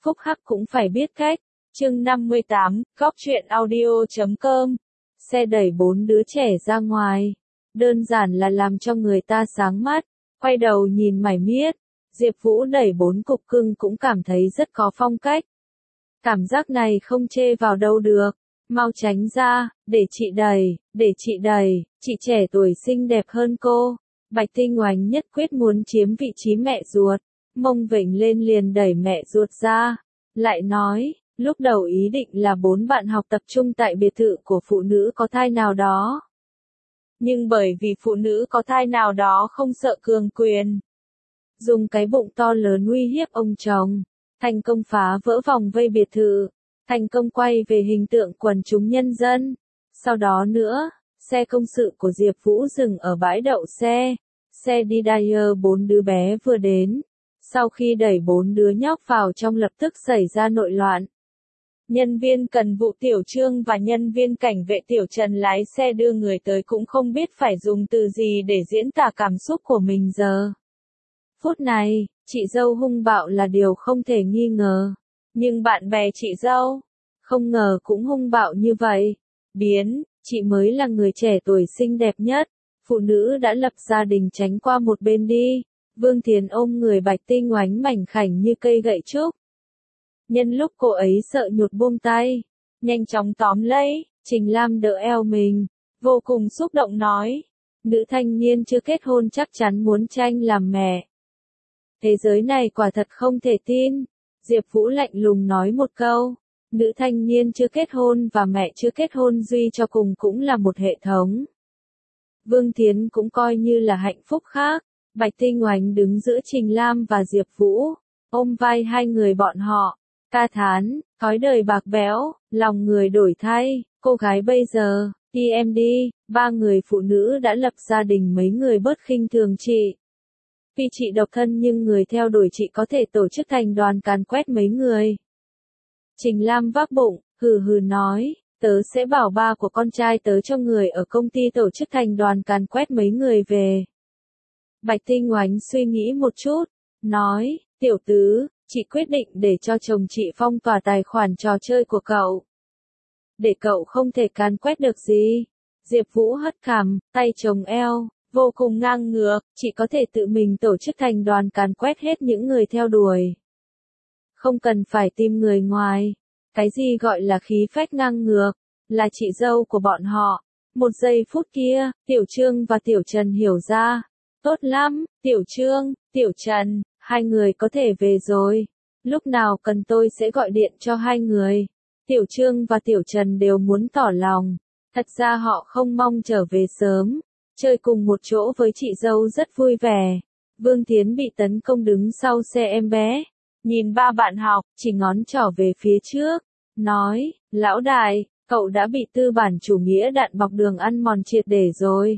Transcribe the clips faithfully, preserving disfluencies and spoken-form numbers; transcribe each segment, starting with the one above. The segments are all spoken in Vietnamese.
phúc hắc cũng phải biết cách. Chương năm mươi tám, Góc truyện audio chấm com. Xe đẩy bốn đứa trẻ ra ngoài. Đơn giản là làm cho người ta sáng mắt. Quay đầu nhìn mải miết. Diệp Vũ đẩy bốn cục cưng cũng cảm thấy rất có phong cách. Cảm giác này không chê vào đâu được. Mau tránh ra, để chị đẩy, để chị đẩy, chị trẻ tuổi xinh đẹp hơn cô. Bạch Tinh Oánh nhất quyết muốn chiếm vị trí mẹ ruột. Mông vểnh lên liền đẩy mẹ ruột ra. Lại nói, lúc đầu ý định là bốn bạn học tập trung tại biệt thự của phụ nữ có thai nào đó. Nhưng bởi vì phụ nữ có thai nào đó không sợ cường quyền. Dùng cái bụng to lớn uy hiếp ông chồng. Thành công phá vỡ vòng vây biệt thự. Thành công quay về hình tượng quần chúng nhân dân. Sau đó nữa, xe công sự của Diệp Vũ dừng ở bãi đậu xe. Xe đi Dyer bốn đứa bé vừa đến. Sau khi đẩy bốn đứa nhóc vào trong lập tức xảy ra nội loạn. Nhân viên cần vụ Tiểu Trương và nhân viên cảnh vệ Tiểu Trần lái xe đưa người tới cũng không biết phải dùng từ gì để diễn tả cảm xúc của mình giờ. Phút này, chị dâu hung bạo là điều không thể nghi ngờ. Nhưng bạn bè chị dâu, không ngờ cũng hung bạo như vậy. Biến, chị mới là người trẻ tuổi xinh đẹp nhất. Phụ nữ đã lập gia đình tránh qua một bên đi. Vương Thiến ôm người Bạch Tinh Oánh mảnh khảnh như cây gậy trúc. Nhân lúc cô ấy sợ nhột buông tay, nhanh chóng tóm lấy, Trình Lam đỡ eo mình, vô cùng xúc động nói. Nữ thanh niên chưa kết hôn chắc chắn muốn tranh làm mẹ. Thế giới này quả thật không thể tin. Diệp Vũ lạnh lùng nói một câu. Nữ thanh niên chưa kết hôn và mẹ chưa kết hôn duy cho cùng cũng là một hệ thống. Vương Thiến cũng coi như là hạnh phúc khác. Bạch Tinh Oánh đứng giữa Trình Lam và Diệp Vũ, ôm vai hai người bọn họ, ca thán, thói đời bạc bẽo, lòng người đổi thay, cô gái bây giờ, đi em đi, ba người phụ nữ đã lập gia đình mấy người bớt khinh thường chị. Vì chị độc thân nhưng người theo đuổi chị có thể tổ chức thành đoàn càn quét mấy người. Trình Lam vác bụng, hừ hừ nói, tớ sẽ bảo ba của con trai tớ cho người ở công ty tổ chức thành đoàn càn quét mấy người về. Bạch Tinh Oánh suy nghĩ một chút, nói, tiểu tứ, chị quyết định để cho chồng chị phong tỏa tài khoản trò chơi của cậu. Để cậu không thể càn quét được gì. Diệp Vũ hất cằm, tay chồng eo, vô cùng ngang ngược, chị có thể tự mình tổ chức thành đoàn càn quét hết những người theo đuổi. Không cần phải tìm người ngoài. Cái gì gọi là khí phách ngang ngược, là chị dâu của bọn họ. Một giây phút kia, Tiểu Trương và Tiểu Trần hiểu ra. Tốt lắm, Tiểu Trương, Tiểu Trần, hai người có thể về rồi. Lúc nào cần tôi sẽ gọi điện cho hai người. Tiểu Trương và Tiểu Trần đều muốn tỏ lòng. Thật ra họ không mong trở về sớm. Chơi cùng một chỗ với chị dâu rất vui vẻ. Vương Thiến bị tấn công đứng sau xe em bé. Nhìn ba bạn học, chỉ ngón trỏ về phía trước. Nói, lão đại, cậu đã bị tư bản chủ nghĩa đạn bọc đường ăn mòn triệt để rồi.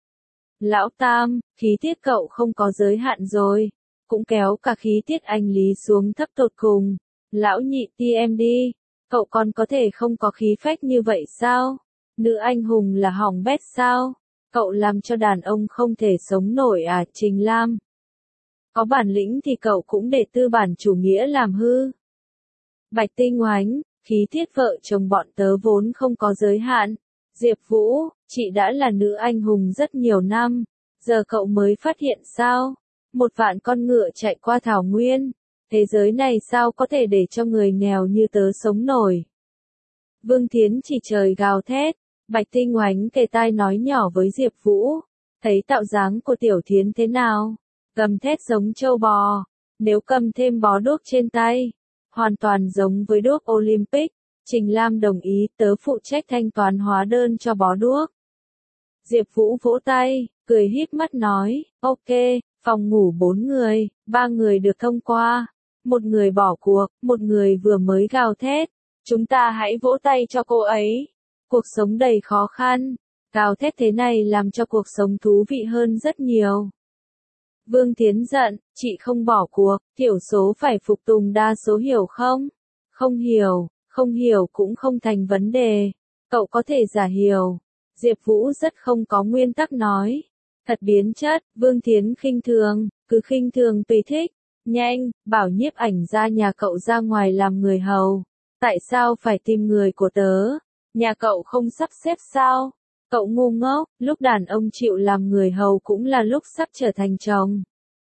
Lão Tam, khí tiết cậu không có giới hạn rồi. Cũng kéo cả khí tiết anh Lý xuống thấp tột cùng. Lão Nhị ti em đi. Cậu còn có thể không có khí phách như vậy sao? Nữ anh hùng là hỏng bét sao? Cậu làm cho đàn ông không thể sống nổi à, Trình Lam? Có bản lĩnh thì cậu cũng để tư bản chủ nghĩa làm hư. Bạch Tinh Oánh, khí tiết vợ chồng bọn tớ vốn không có giới hạn. Diệp Vũ, chị đã là nữ anh hùng rất nhiều năm, giờ cậu mới phát hiện sao? Một vạn con ngựa chạy qua thảo nguyên, thế giới này sao có thể để cho người nghèo như tớ sống nổi? Vương Thiến chỉ trời gào thét, Bạch Tinh Oánh kề tai nói nhỏ với Diệp Vũ, thấy tạo dáng của Tiểu Thiến thế nào? Gầm thét giống trâu bò, nếu cầm thêm bó đuốc trên tay, hoàn toàn giống với đuốc Olympic. Trình Lam đồng ý, tớ phụ trách thanh toán hóa đơn cho bó đuốc. Diệp Vũ vỗ tay, cười híp mắt nói, ok, phòng ngủ bốn người, ba người được thông qua, một người bỏ cuộc, một người vừa mới gào thét. Chúng ta hãy vỗ tay cho cô ấy. Cuộc sống đầy khó khăn, gào thét thế này làm cho cuộc sống thú vị hơn rất nhiều. Vương Thiến giận, chị không bỏ cuộc, thiểu số phải phục tùng đa số hiểu không? Không hiểu. Không hiểu cũng không thành vấn đề. Cậu có thể giả hiểu. Diệp Vũ rất không có nguyên tắc nói. Thật biến chất, Vương Thiến khinh thường, cứ khinh thường tùy thích. Nhanh, bảo nhiếp ảnh ra nhà cậu ra ngoài làm người hầu. Tại sao phải tìm người của tớ? Nhà cậu không sắp xếp sao? Cậu ngu ngốc, lúc đàn ông chịu làm người hầu cũng là lúc sắp trở thành chồng.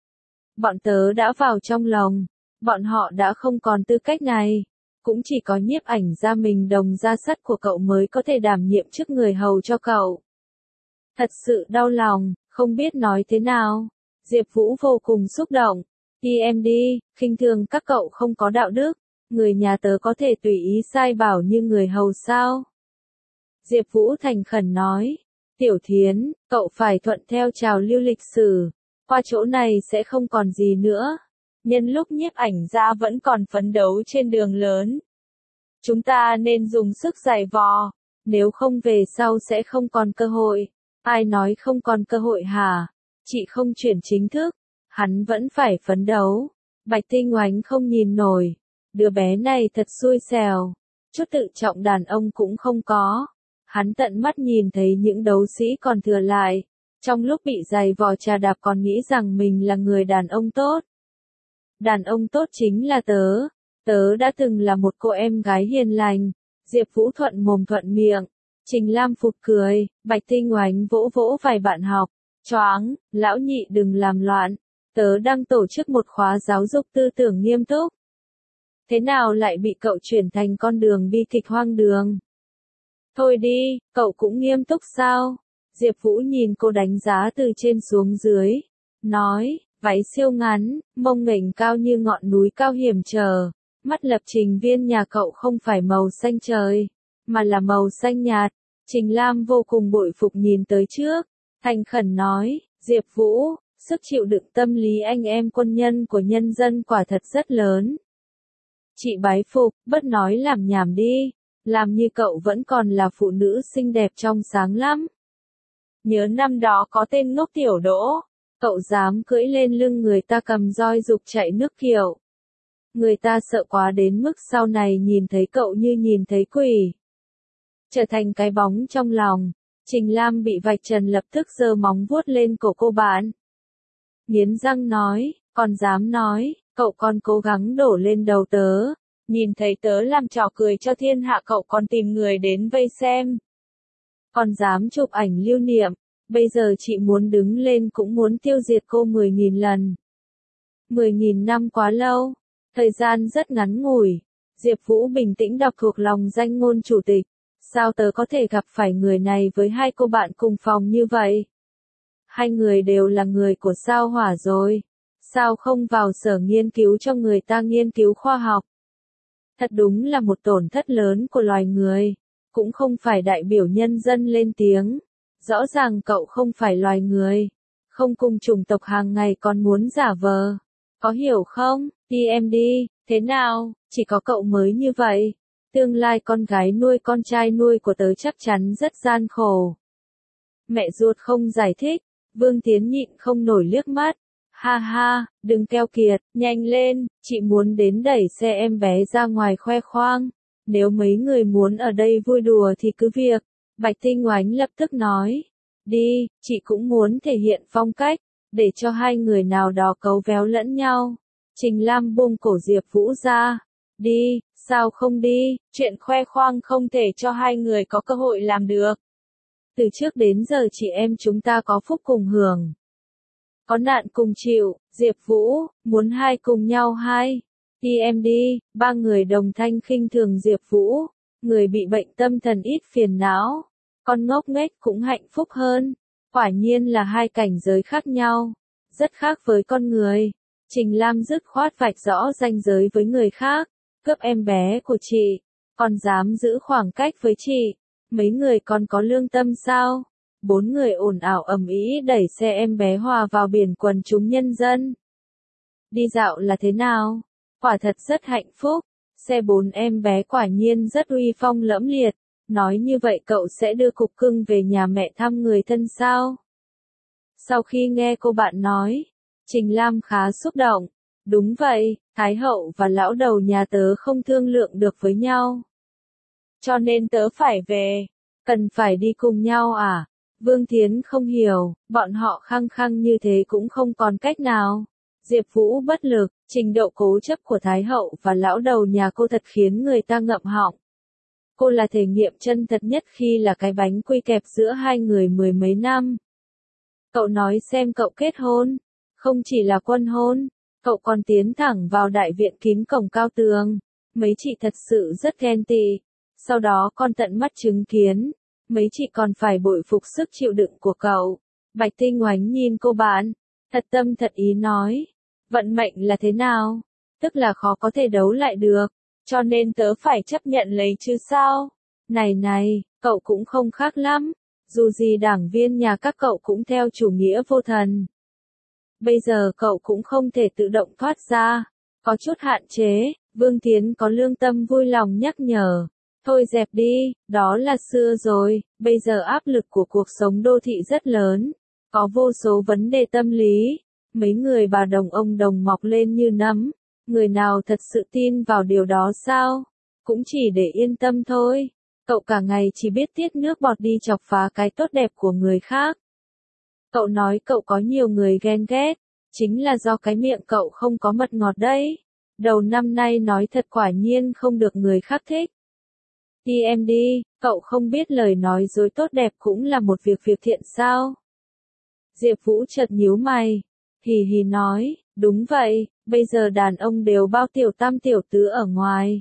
Bọn tớ đã vào trong lòng, bọn họ đã không còn tư cách này. Cũng chỉ có nhiếp ảnh ra mình đồng ra sắt của cậu mới có thể đảm nhiệm chức người hầu cho cậu. Thật sự đau lòng, không biết nói thế nào. Diệp Vũ vô cùng xúc động. Đi em đi, khinh thường các cậu không có đạo đức. Người nhà tớ có thể tùy ý sai bảo như người hầu sao? Diệp Vũ thành khẩn nói. Tiểu Thiến, cậu phải thuận theo trào lưu lịch sử. Qua chỗ này sẽ không còn gì nữa. Nhân lúc nhiếp ảnh ra vẫn còn phấn đấu trên đường lớn. Chúng ta nên dùng sức giày vò. Nếu không về sau sẽ không còn cơ hội. Ai nói không còn cơ hội hả? Chị không chuyển chính thức. Hắn vẫn phải phấn đấu. Bạch Tinh Oánh không nhìn nổi. Đứa bé này thật xui xẻo. Chút tự trọng đàn ông cũng không có. Hắn tận mắt nhìn thấy những đấu sĩ còn thừa lại. Trong lúc bị giày vò trà đạp còn nghĩ rằng mình là người đàn ông tốt. Đàn ông tốt chính là tớ. Tớ đã từng là một cô em gái hiền lành. Diệp Vũ thuận mồm thuận miệng. Trình Lam phụt cười. Bạch Tinh Oánh vỗ vỗ vài bạn học. Choáng, lão nhị đừng làm loạn. Tớ đang tổ chức một khóa giáo dục tư tưởng nghiêm túc. Thế nào lại bị cậu chuyển thành con đường bi kịch hoang đường? Thôi đi, cậu cũng nghiêm túc sao? Diệp Vũ nhìn cô đánh giá từ trên xuống dưới. Nói, váy siêu ngắn, mông nghềnh cao như ngọn núi cao hiểm trở. Mắt lập trình viên nhà cậu không phải màu xanh trời, mà là màu xanh nhạt. Trình Lam vô cùng bội phục nhìn tới trước. Thành khẩn nói, Diệp Vũ, sức chịu đựng tâm lý anh em quân nhân của nhân dân quả thật rất lớn. Chị bái phục, bất nói làm nhảm đi. Làm như cậu vẫn còn là phụ nữ xinh đẹp trong sáng lắm. Nhớ năm đó có tên ngốc Tiểu Đỗ, cậu dám cưỡi lên lưng người ta cầm roi giục chạy nước kiểu. Người ta sợ quá đến mức sau này nhìn thấy cậu như nhìn thấy quỷ. Trở thành cái bóng trong lòng, Trình Lam bị vạch trần lập tức giơ móng vuốt lên cổ cô bạn. Nghiến răng nói, còn dám nói, cậu còn cố gắng đổ lên đầu tớ. Nhìn thấy tớ làm trò cười cho thiên hạ cậu còn tìm người đến vây xem. Còn dám chụp ảnh lưu niệm, bây giờ chị muốn đứng lên cũng muốn tiêu diệt cô mười nghìn lần. mười nghìn năm quá lâu, thời gian rất ngắn ngủi. Diệp Vũ bình tĩnh đọc thuộc lòng danh ngôn chủ tịch. Sao tớ có thể gặp phải người này với hai cô bạn cùng phòng như vậy? Hai người đều là người của sao hỏa rồi. Sao không vào sở nghiên cứu cho người ta nghiên cứu khoa học? Thật đúng là một tổn thất lớn của loài người. Cũng không phải đại biểu nhân dân lên tiếng. Rõ ràng cậu không phải loài người. Không cùng chủng tộc hàng ngày còn muốn giả vờ. Có hiểu không? Đi em đi, thế nào, chỉ có cậu mới như vậy. Tương lai con gái nuôi con trai nuôi của tớ chắc chắn rất gian khổ. Mẹ ruột không giải thích, Vương Tiến nhịn không nổi liếc mắt. Ha ha, đừng keo kiệt, nhanh lên, chị muốn đến đẩy xe em bé ra ngoài khoe khoang. Nếu mấy người muốn ở đây vui đùa thì cứ việc. Bạch Tinh Oánh lập tức nói. Đi, chị cũng muốn thể hiện phong cách, để cho hai người nào đó cấu véo lẫn nhau. Trình Lam buông cổ Diệp Vũ ra. Đi, sao không đi, chuyện khoe khoang không thể cho hai người có cơ hội làm được. Từ trước đến giờ chị em chúng ta có phúc cùng hưởng. Có nạn cùng chịu, Diệp Vũ, muốn hai cùng nhau hai. Đi em đi, ba người đồng thanh khinh thường Diệp Vũ. Người bị bệnh tâm thần ít phiền não. Con ngốc nghếch cũng hạnh phúc hơn. Quả nhiên là hai cảnh giới khác nhau. Rất khác với con người. Trình Lam dứt khoát vạch rõ ranh giới với người khác. Cướp em bé của chị. Còn dám giữ khoảng cách với chị. Mấy người còn có lương tâm sao? Bốn người ồn ào ầm ĩ đẩy xe em bé hòa vào biển quần chúng nhân dân. Đi dạo là thế nào? Quả thật rất hạnh phúc. Xe bốn em bé quả nhiên rất uy phong lẫm liệt. Nói như vậy cậu sẽ đưa cục cưng về nhà mẹ thăm người thân sao? Sau khi nghe cô bạn nói, Trình Lam khá xúc động. Đúng vậy, Thái hậu và lão đầu nhà tớ không thương lượng được với nhau. Cho nên tớ phải về. Cần phải đi cùng nhau à? Vương Thiến không hiểu, bọn họ khăng khăng như thế cũng không còn cách nào. Diệp Vũ bất lực, Trình độ cố chấp của Thái hậu và lão đầu nhà cô thật khiến người ta ngậm họng. Cô là thể nghiệm chân thật nhất khi là cái bánh quy kẹp giữa hai người mười mấy năm. Cậu nói xem cậu kết hôn, không chỉ là quân hôn, cậu còn tiến thẳng vào đại viện kín cổng cao tường. Mấy chị thật sự rất ghen tị. Sau đó con tận mắt chứng kiến, mấy chị còn phải bội phục sức chịu đựng của cậu. Bạch Tinh Oánh nhìn cô bạn, thật tâm thật ý nói, vận mệnh là thế nào? Tức là khó có thể đấu lại được, cho nên tớ phải chấp nhận lấy chứ sao? Này này, cậu cũng không khác lắm, dù gì đảng viên nhà các cậu cũng theo chủ nghĩa vô thần. Bây giờ cậu cũng không thể tự động thoát ra, có chút hạn chế. Vương Tiến có lương tâm vui lòng nhắc nhở. Thôi dẹp đi, đó là xưa rồi, bây giờ áp lực của cuộc sống đô thị rất lớn, có vô số vấn đề tâm lý. Mấy người bà đồng ông đồng mọc lên như nấm, người nào thật sự tin vào điều đó sao? Cũng chỉ để yên tâm thôi. Cậu cả ngày chỉ biết tiết nước bọt đi chọc phá cái tốt đẹp của người khác. Cậu nói cậu có nhiều người ghen ghét, chính là do cái miệng cậu không có mật ngọt đấy. Đầu năm nay nói thật quả nhiên không được người khác thích. Đi em đi, cậu không biết lời nói dối tốt đẹp cũng là một việc việc thiện sao? Diệp Vũ chợt nhíu mày, hì hì nói, đúng vậy, bây giờ đàn ông đều bao tiểu tam tiểu tứ ở ngoài.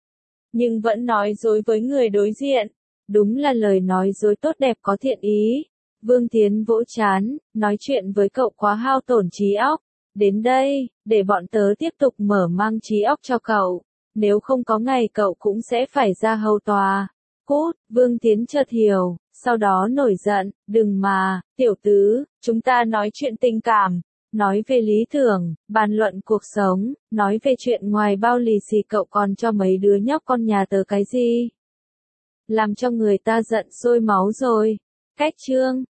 Nhưng vẫn nói dối với người đối diện, đúng là lời nói dối tốt đẹp có thiện ý. Vương Tiến vỗ trán, nói chuyện với cậu quá hao tổn trí óc. Đến đây, để bọn tớ tiếp tục mở mang trí óc cho cậu, nếu không có ngày cậu cũng sẽ phải ra hầu tòa. Cút, Vương Tiến chợt hiểu, sau đó nổi giận, đừng mà, tiểu tứ, chúng ta nói chuyện tình cảm, nói về lý tưởng, bàn luận cuộc sống, nói về chuyện ngoài bao lì xì cậu còn cho mấy đứa nhóc con nhà tớ cái gì? Làm cho người ta giận sôi máu rồi. Cách chương